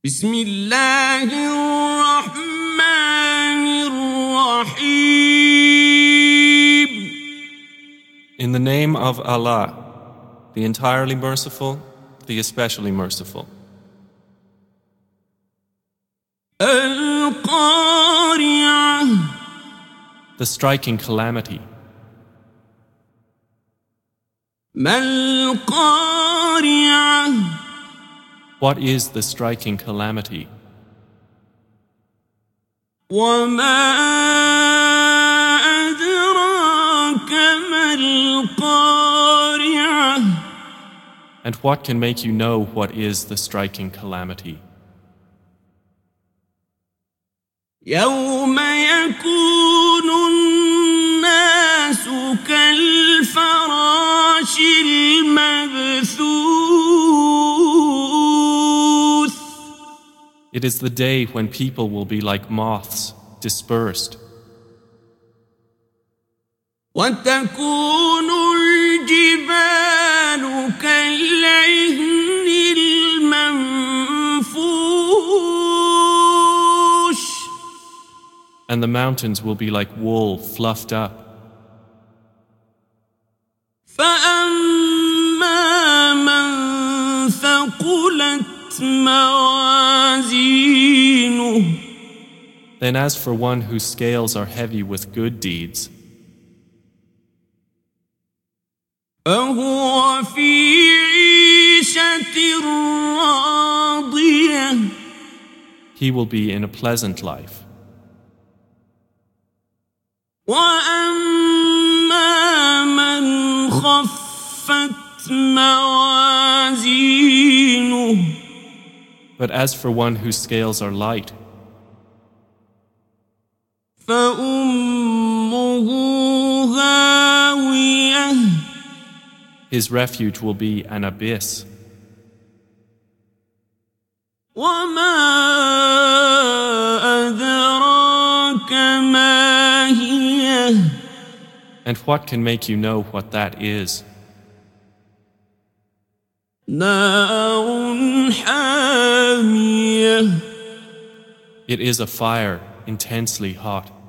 بسم الله الرحمن الرحيم. In the name of Allah, the entirely merciful, the especially merciful. القارعة. The striking calamity. ما القارعة. What is the striking calamity? وما أدراك ما القارعة. And what can make you know what is the striking calamity? يوم يكون الناس كالفراش المبثوث. It is the day when people will be like moths, dispersed. وتكون الجبال كالعهن المنفوش. And the mountains will be like wool fluffed up. فأما من ثقلت موازينه. Then as for one whose scales are heavy with good deeds, فهو في عيشة راضية. he will be in a pleasant life. وأما من خفت موازينه. But as for one whose scales are light, فأمه هاوية. his refuge will be an abyss. وما أدراك ما هي. And what can make you know what that is? نار حامية. It is a fire intensely hot.